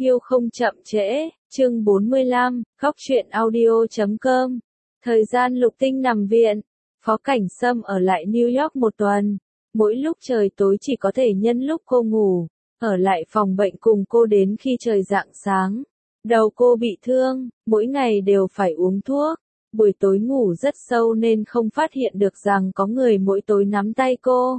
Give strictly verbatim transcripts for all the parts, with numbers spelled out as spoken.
Yêu không chậm trễ, chương bốn mươi lăm, khóc chuyện audio chấm com. Thời gian Lục Tinh nằm viện, Phó Cảnh Sâm ở lại New York một tuần. Mỗi lúc trời tối chỉ có thể nhân lúc cô ngủ, ở lại phòng bệnh cùng cô đến khi trời rạng sáng. Đầu cô bị thương, mỗi ngày đều phải uống thuốc. Buổi tối ngủ rất sâu nên không phát hiện được rằng có người mỗi tối nắm tay cô.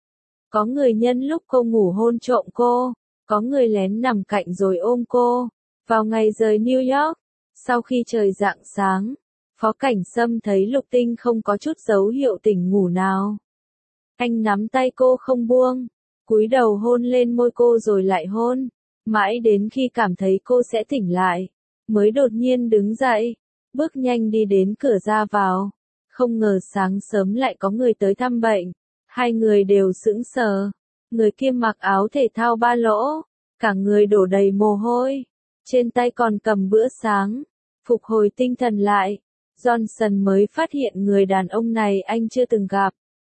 Có người nhân lúc cô ngủ hôn trộm cô. Có người lén nằm cạnh rồi ôm cô. Vào ngày rời New York, sau khi trời rạng sáng, Phó Cảnh Sâm thấy Lục Tinh không có chút dấu hiệu tỉnh ngủ nào. Anh nắm tay cô không buông, cúi đầu hôn lên môi cô rồi lại hôn, mãi đến khi cảm thấy cô sẽ tỉnh lại, mới đột nhiên đứng dậy, bước nhanh đi đến cửa ra vào. Không ngờ sáng sớm lại có người tới thăm bệnh, hai người đều sững sờ. Người kia mặc áo thể thao ba lỗ, cả người đổ đầy mồ hôi, trên tay còn cầm bữa sáng. Phục hồi tinh thần lại, Johnson mới phát hiện người đàn ông này anh chưa từng gặp.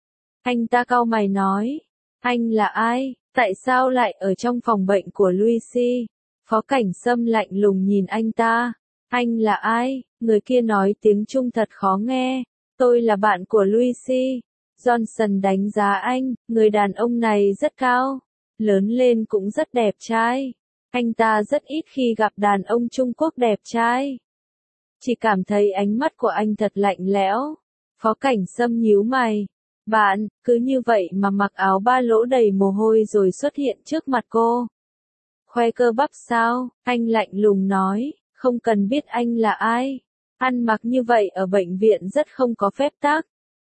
Anh ta cau mày nói, anh là ai, tại sao lại ở trong phòng bệnh của Lucy? Phó Cảnh Sâm lạnh lùng nhìn anh ta, anh là ai? Người kia nói tiếng Trung thật khó nghe, tôi là bạn của Lucy. Johnson đánh giá anh, người đàn ông này rất cao, lớn lên cũng rất đẹp trai. Anh ta rất ít khi gặp đàn ông Trung Quốc đẹp trai. Chỉ cảm thấy ánh mắt của anh thật lạnh lẽo. Phó Cảnh Sâm nhíu mày. Bạn, cứ như vậy mà mặc áo ba lỗ đầy mồ hôi rồi xuất hiện trước mặt cô. Khoe cơ bắp sao? Anh lạnh lùng nói, không cần biết anh là ai. Ăn mặc như vậy ở bệnh viện rất không có phép tắc.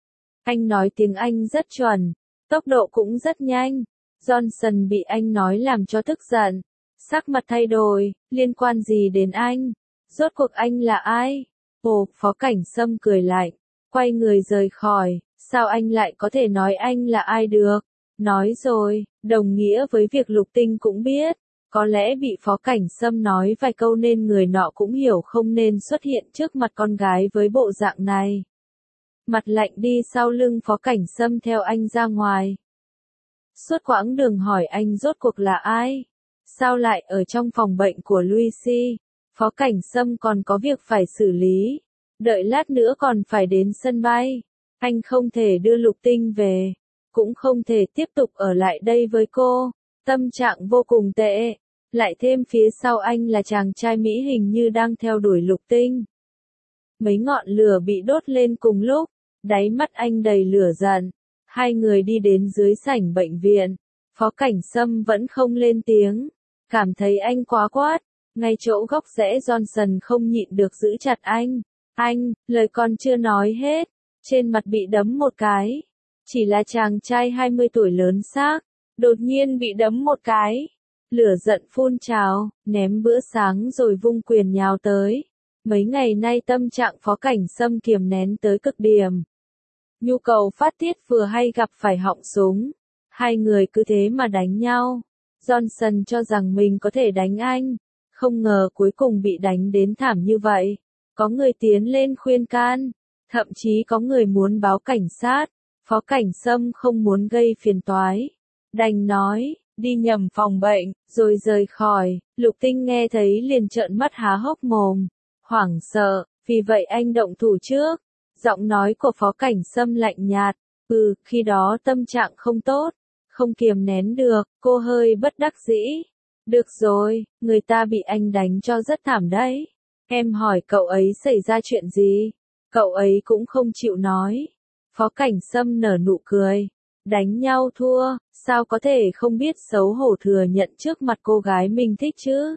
Anh nói tiếng Anh rất chuẩn, tốc độ cũng rất nhanh. Johnson bị anh nói làm cho tức giận, sắc mặt thay đổi, liên quan gì đến anh? Rốt cuộc anh là ai? Ồ, Phó Cảnh Sâm cười lạnh, quay người rời khỏi, sao anh lại có thể nói anh là ai được? Nói rồi, đồng nghĩa với việc Lục Tinh cũng biết, có lẽ bị Phó Cảnh Sâm nói vài câu nên người nọ cũng hiểu không nên xuất hiện trước mặt con gái với bộ dạng này. Mặt lạnh đi sau lưng Phó Cảnh Sâm theo anh ra ngoài. Suốt quãng đường hỏi anh rốt cuộc là ai? Sao lại ở trong phòng bệnh của Lucy? Phó Cảnh Sâm còn có việc phải xử lý. Đợi lát nữa còn phải đến sân bay. Anh không thể đưa Lục Tinh về. Cũng không thể tiếp tục ở lại đây với cô. Tâm trạng vô cùng tệ. Lại thêm phía sau anh là chàng trai mỹ hình như đang theo đuổi Lục Tinh. Mấy ngọn lửa bị đốt lên cùng lúc, đáy mắt anh đầy lửa giận. Hai người đi đến dưới sảnh bệnh viện, Phó Cảnh Sâm vẫn không lên tiếng, cảm thấy anh quá quát, ngay chỗ góc rẽ Johnson không nhịn được giữ chặt anh. Anh, lời còn chưa nói hết, trên mặt bị đấm một cái. Chỉ là chàng trai hai mươi tuổi lớn xác, đột nhiên bị đấm một cái. Lửa giận phun trào, ném bữa sáng rồi vung quyền nhào tới. Mấy ngày nay tâm trạng Phó Cảnh Sâm kiềm nén tới cực điểm. Nhu cầu phát tiết vừa hay gặp phải họng súng. Hai người cứ thế mà đánh nhau. Johnson cho rằng mình có thể đánh anh. Không ngờ cuối cùng bị đánh đến thảm như vậy. Có người tiến lên khuyên can. Thậm chí có người muốn báo cảnh sát. Phó Cảnh Sâm không muốn gây phiền toái. Đành nói, đi nhầm phòng bệnh, rồi rời khỏi. Lục Tinh nghe thấy liền trợn mắt há hốc mồm. Hoảng sợ, vì vậy anh động thủ trước. Giọng nói của Phó Cảnh Sâm lạnh nhạt, ừ, khi đó tâm trạng không tốt, không kiềm nén được, cô hơi bất đắc dĩ. Được rồi, người ta bị anh đánh cho rất thảm đấy. Em hỏi cậu ấy xảy ra chuyện gì? Cậu ấy cũng không chịu nói. Phó Cảnh Sâm nở nụ cười. Đánh nhau thua, sao có thể không biết xấu hổ thừa nhận trước mặt cô gái mình thích chứ?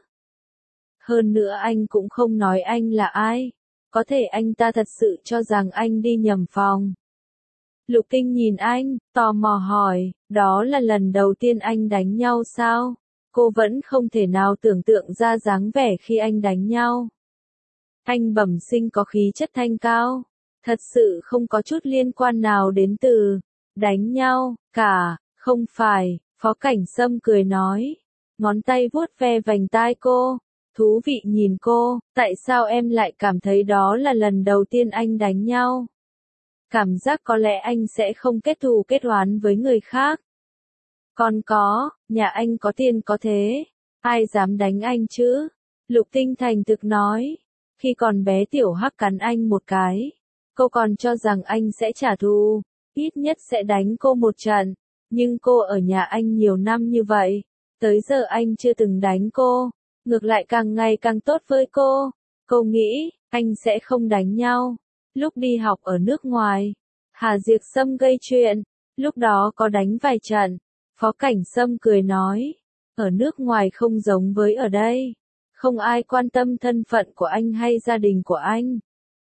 Hơn nữa anh cũng không nói anh là ai. Có thể anh ta thật sự cho rằng anh đi nhầm phòng. Lục Tinh nhìn anh, tò mò hỏi, đó là lần đầu tiên anh đánh nhau sao? Cô vẫn không thể nào tưởng tượng ra dáng vẻ khi anh đánh nhau. Anh bẩm sinh có khí chất thanh cao, thật sự không có chút liên quan nào đến từ đánh nhau, cả, không phải. Phó Cảnh Sâm cười nói, ngón tay vuốt ve vành tai cô. Thú vị nhìn cô, tại sao em lại cảm thấy đó là lần đầu tiên anh đánh nhau? Cảm giác có lẽ anh sẽ không kết thù kết oán với người khác. Còn có, nhà anh có tiền có thế. Ai dám đánh anh chứ? Lục Tinh thành thực nói. Khi còn bé Tiểu Hắc cắn anh một cái. Cô còn cho rằng anh sẽ trả thù, ít nhất sẽ đánh cô một trận. Nhưng cô ở nhà anh nhiều năm như vậy, tới giờ anh chưa từng đánh cô, ngược lại càng ngày càng tốt với cô. Cô nghĩ, anh sẽ không đánh nhau. Lúc đi học ở nước ngoài, Hà Diệc Sâm gây chuyện, lúc đó có đánh vài trận. Phó Cảnh Sâm cười nói, ở nước ngoài không giống với ở đây. Không ai quan tâm thân phận của anh hay gia đình của anh.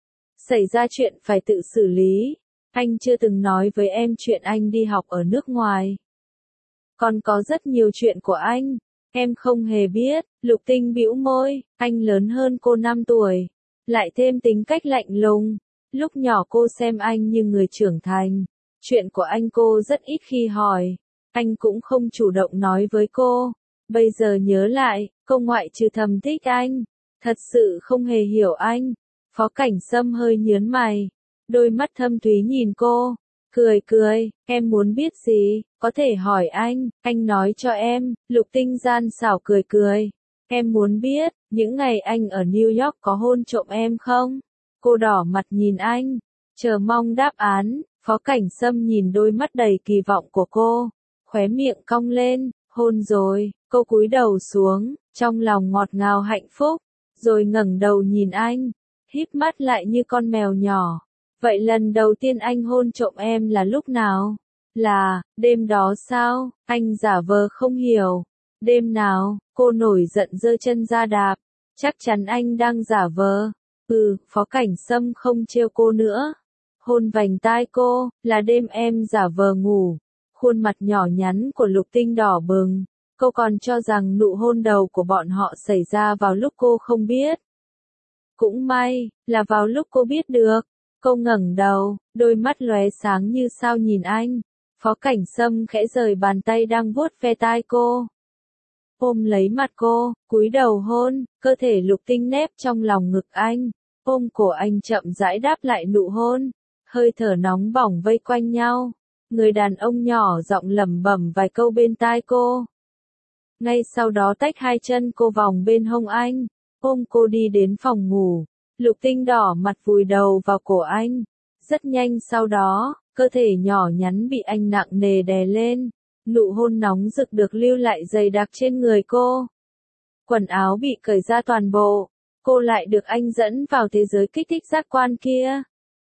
Xảy ra chuyện phải tự xử lý. Anh chưa từng nói với em chuyện anh đi học ở nước ngoài. Còn có rất nhiều chuyện của anh, em không hề biết. Lục Tinh bĩu môi, anh lớn hơn cô năm tuổi, lại thêm tính cách lạnh lùng. Lúc nhỏ cô xem anh như người trưởng thành. Chuyện của anh cô rất ít khi hỏi. Anh cũng không chủ động nói với cô. Bây giờ nhớ lại, cô ngoại trừ thầm thích anh, thật sự không hề hiểu anh. Phó Cảnh Sâm hơi nhớn mày, đôi mắt thâm thúy nhìn cô, cười cười, em muốn biết gì, có thể hỏi anh, anh nói cho em. Lục Tinh gian xảo cười cười, em muốn biết, những ngày anh ở New York có hôn trộm em không? Cô đỏ mặt nhìn anh, chờ mong đáp án. Phó Cảnh Sâm nhìn đôi mắt đầy kỳ vọng của cô, khóe miệng cong lên, hôn rồi. Cô cúi đầu xuống, trong lòng ngọt ngào hạnh phúc, rồi ngẩng đầu nhìn anh, híp mắt lại như con mèo nhỏ. Vậy lần đầu tiên anh hôn trộm em là lúc nào? Là, đêm đó sao? Anh giả vờ không hiểu. Đêm nào? Cô nổi giận giơ chân ra đạp. Chắc chắn anh đang giả vờ. Ừ, Phó Cảnh Sâm không trêu cô nữa. Hôn vành tai cô, là đêm em giả vờ ngủ. Khuôn mặt nhỏ nhắn của Lục Tinh đỏ bừng. Cô còn cho rằng nụ hôn đầu của bọn họ xảy ra vào lúc cô không biết. Cũng may, là vào lúc cô biết được. Cô ngẩng đầu, đôi mắt lóe sáng như sao nhìn anh. Phó Cảnh Sâm khẽ rời bàn tay đang vuốt ve tai cô. Ôm lấy mặt cô, cúi đầu hôn, cơ thể Lục Tinh nép trong lòng ngực anh. Ôm cổ anh chậm rãi đáp lại nụ hôn. Hơi thở nóng bỏng vây quanh nhau. Người đàn ông nhỏ giọng lẩm bẩm vài câu bên tai cô. Ngay sau đó tách hai chân cô vòng bên hông anh, ôm cô đi đến phòng ngủ. Lục Tinh đỏ mặt vùi đầu vào cổ anh. Rất nhanh sau đó, cơ thể nhỏ nhắn bị anh nặng nề đè lên. Nụ hôn nóng rực được lưu lại dày đặc trên người cô. Quần áo bị cởi ra toàn bộ. Cô lại được anh dẫn vào thế giới kích thích giác quan kia.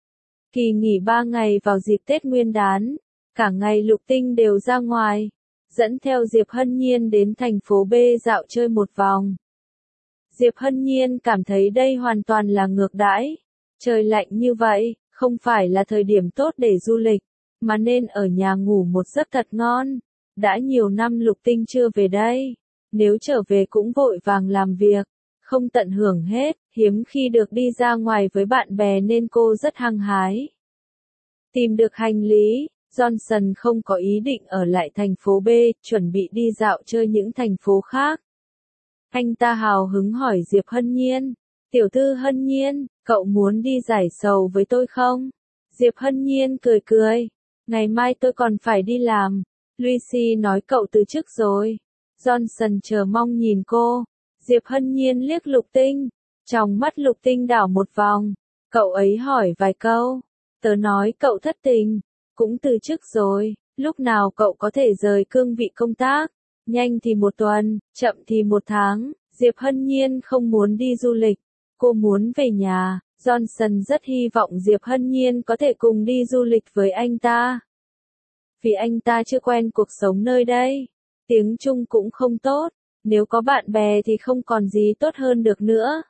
Kỳ nghỉ ba ngày vào dịp Tết Nguyên đán. Cả ngày Lục Tinh đều ra ngoài. Dẫn theo Diệp Hân Nhiên đến thành phố B dạo chơi một vòng. Diệp Hân Nhiên cảm thấy đây hoàn toàn là ngược đãi. Trời lạnh như vậy, không phải là thời điểm tốt để du lịch, mà nên ở nhà ngủ một giấc thật ngon. Đã nhiều năm Lục Tinh chưa về đây. Nếu trở về cũng vội vàng làm việc, không tận hưởng hết, hiếm khi được đi ra ngoài với bạn bè nên cô rất hăng hái. Tìm được hành lý, Johnson không có ý định ở lại thành phố B, chuẩn bị đi dạo chơi những thành phố khác. Anh ta hào hứng hỏi Diệp Hân Nhiên, tiểu thư Hân Nhiên, cậu muốn đi giải sầu với tôi không? Diệp Hân Nhiên cười cười, ngày mai tôi còn phải đi làm. Lucy nói cậu từ chức rồi. Johnson chờ mong nhìn cô. Diệp Hân Nhiên liếc Lục Tinh, trong mắt Lục Tinh đảo một vòng. Cậu ấy hỏi vài câu. Tớ nói cậu thất tình, cũng từ chức rồi, lúc nào cậu có thể rời cương vị công tác? Nhanh thì một tuần, chậm thì một tháng. Diệp Hân Nhiên không muốn đi du lịch, cô muốn về nhà. Johnson rất hy vọng Diệp Hân Nhiên có thể cùng đi du lịch với anh ta. Vì anh ta chưa quen cuộc sống nơi đây, tiếng Trung cũng không tốt, nếu có bạn bè thì không còn gì tốt hơn được nữa.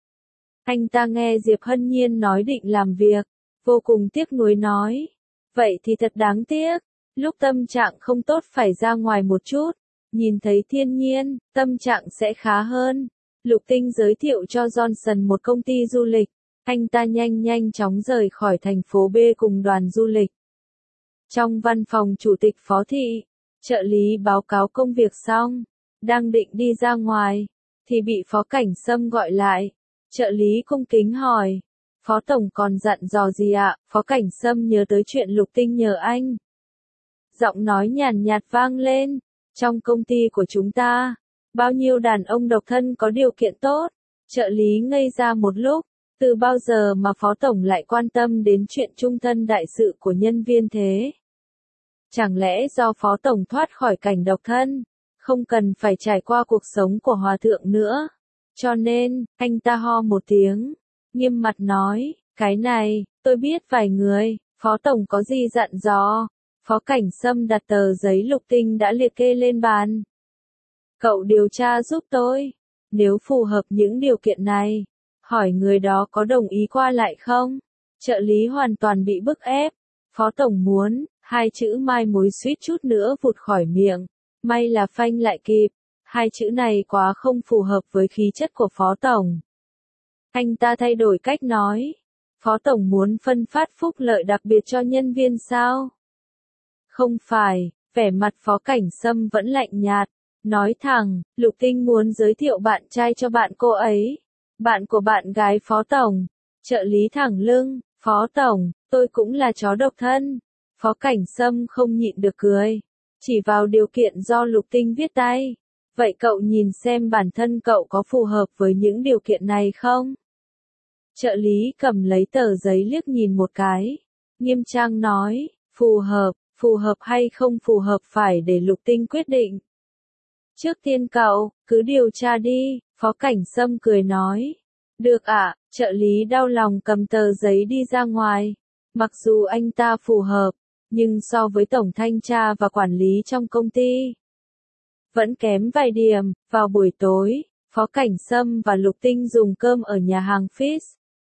Anh ta nghe Diệp Hân Nhiên nói định làm việc, vô cùng tiếc nuối nói. Vậy thì thật đáng tiếc, lúc tâm trạng không tốt phải ra ngoài một chút, nhìn thấy thiên nhiên, tâm trạng sẽ khá hơn. Lục Tinh giới thiệu cho Johnson một công ty du lịch, anh ta nhanh nhanh chóng rời khỏi thành phố B cùng đoàn du lịch. Trong văn phòng chủ tịch Phó Thị, trợ lý báo cáo công việc xong, đang định đi ra ngoài, thì bị Phó Cảnh Sâm gọi lại. Trợ lý cung kính hỏi, Phó Tổng còn dặn dò gì ạ? Phó Cảnh Sâm nhớ tới chuyện Lục Tinh nhờ anh. Giọng nói nhàn nhạt vang lên, trong công ty của chúng ta, Bao nhiêu đàn ông độc thân có điều kiện tốt? Trợ lý ngây ra một lúc, từ bao giờ mà phó tổng lại quan tâm đến chuyện chung thân đại sự của nhân viên thế? Chẳng lẽ do phó tổng thoát khỏi cảnh độc thân, không cần phải trải qua cuộc sống của hòa thượng nữa? Cho nên, anh ta ho một tiếng, nghiêm mặt nói, cái này, tôi biết vài người, phó tổng có gì dặn dò? Phó Cảnh Sâm đặt tờ giấy lục tinh đã liệt kê lên bàn. Cậu điều tra giúp tôi, nếu phù hợp những điều kiện này, hỏi người đó có đồng ý qua lại không? Trợ lý hoàn toàn bị bức ép, phó tổng muốn, hai chữ mai mối suýt chút nữa vụt khỏi miệng, may là phanh lại kịp, hai chữ này quá không phù hợp với khí chất của phó tổng. Anh ta thay đổi cách nói, phó tổng muốn phân phát phúc lợi đặc biệt cho nhân viên sao? Không phải, vẻ mặt Phó Cảnh Sâm vẫn lạnh nhạt, nói thẳng, Lục Tinh muốn giới thiệu bạn trai cho bạn cô ấy, bạn của bạn gái phó tổng. Trợ lý thẳng lưng, phó tổng, tôi cũng là chó độc thân. Phó Cảnh Sâm không nhịn được cười, chỉ vào điều kiện do Lục Tinh viết tay. Vậy cậu nhìn xem bản thân cậu có phù hợp với những điều kiện này không? Trợ lý cầm lấy tờ giấy liếc nhìn một cái, nghiêm trang nói, phù hợp. Phù hợp hay không phù hợp phải để Lục Tinh quyết định. Trước tiên cậu, cứ điều tra đi, Phó Cảnh Sâm cười nói. Được ạ, trợ lý đau lòng cầm tờ giấy đi ra ngoài. Mặc dù anh ta phù hợp, nhưng so với tổng thanh tra và quản lý trong công ty, vẫn kém vài điểm. Vào buổi tối, Phó Cảnh Sâm và Lục Tinh dùng cơm ở nhà hàng Fish.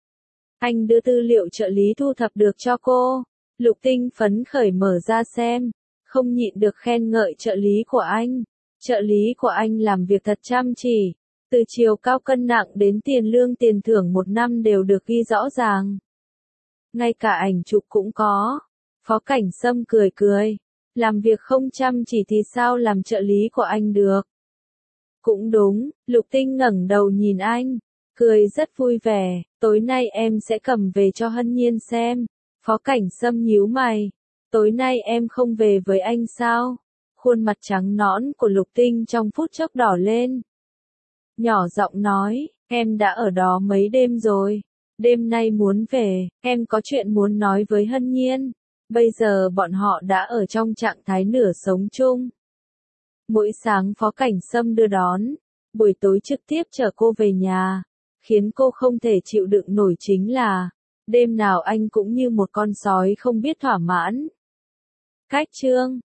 Anh đưa tư liệu trợ lý thu thập được cho cô. Lục Tinh phấn khởi mở ra xem, không nhịn được khen ngợi trợ lý của anh. Trợ lý của anh làm việc thật chăm chỉ, từ chiều cao cân nặng đến tiền lương tiền thưởng một năm đều được ghi rõ ràng. Ngay cả ảnh chụp cũng có. Phó Cảnh Sâm cười cười, làm việc không chăm chỉ thì sao làm trợ lý của anh được? Cũng đúng, Lục Tinh ngẩng đầu nhìn anh, cười rất vui vẻ, tối nay em sẽ cầm về cho Hân Nhiên xem. Phó Cảnh Sâm nhíu mày, tối nay em không về với anh sao? Khuôn mặt trắng nõn của Lục Tinh trong phút chốc đỏ lên. Nhỏ giọng nói, em đã ở đó mấy đêm rồi, đêm nay muốn về, em có chuyện muốn nói với Hân Nhiên. Bây giờ bọn họ đã ở trong trạng thái nửa sống chung. Mỗi sáng Phó Cảnh Sâm đưa đón, buổi tối trực tiếp chở cô về nhà, khiến cô không thể chịu đựng nổi chính là đêm nào anh cũng như một con sói không biết thỏa mãn. Cách chương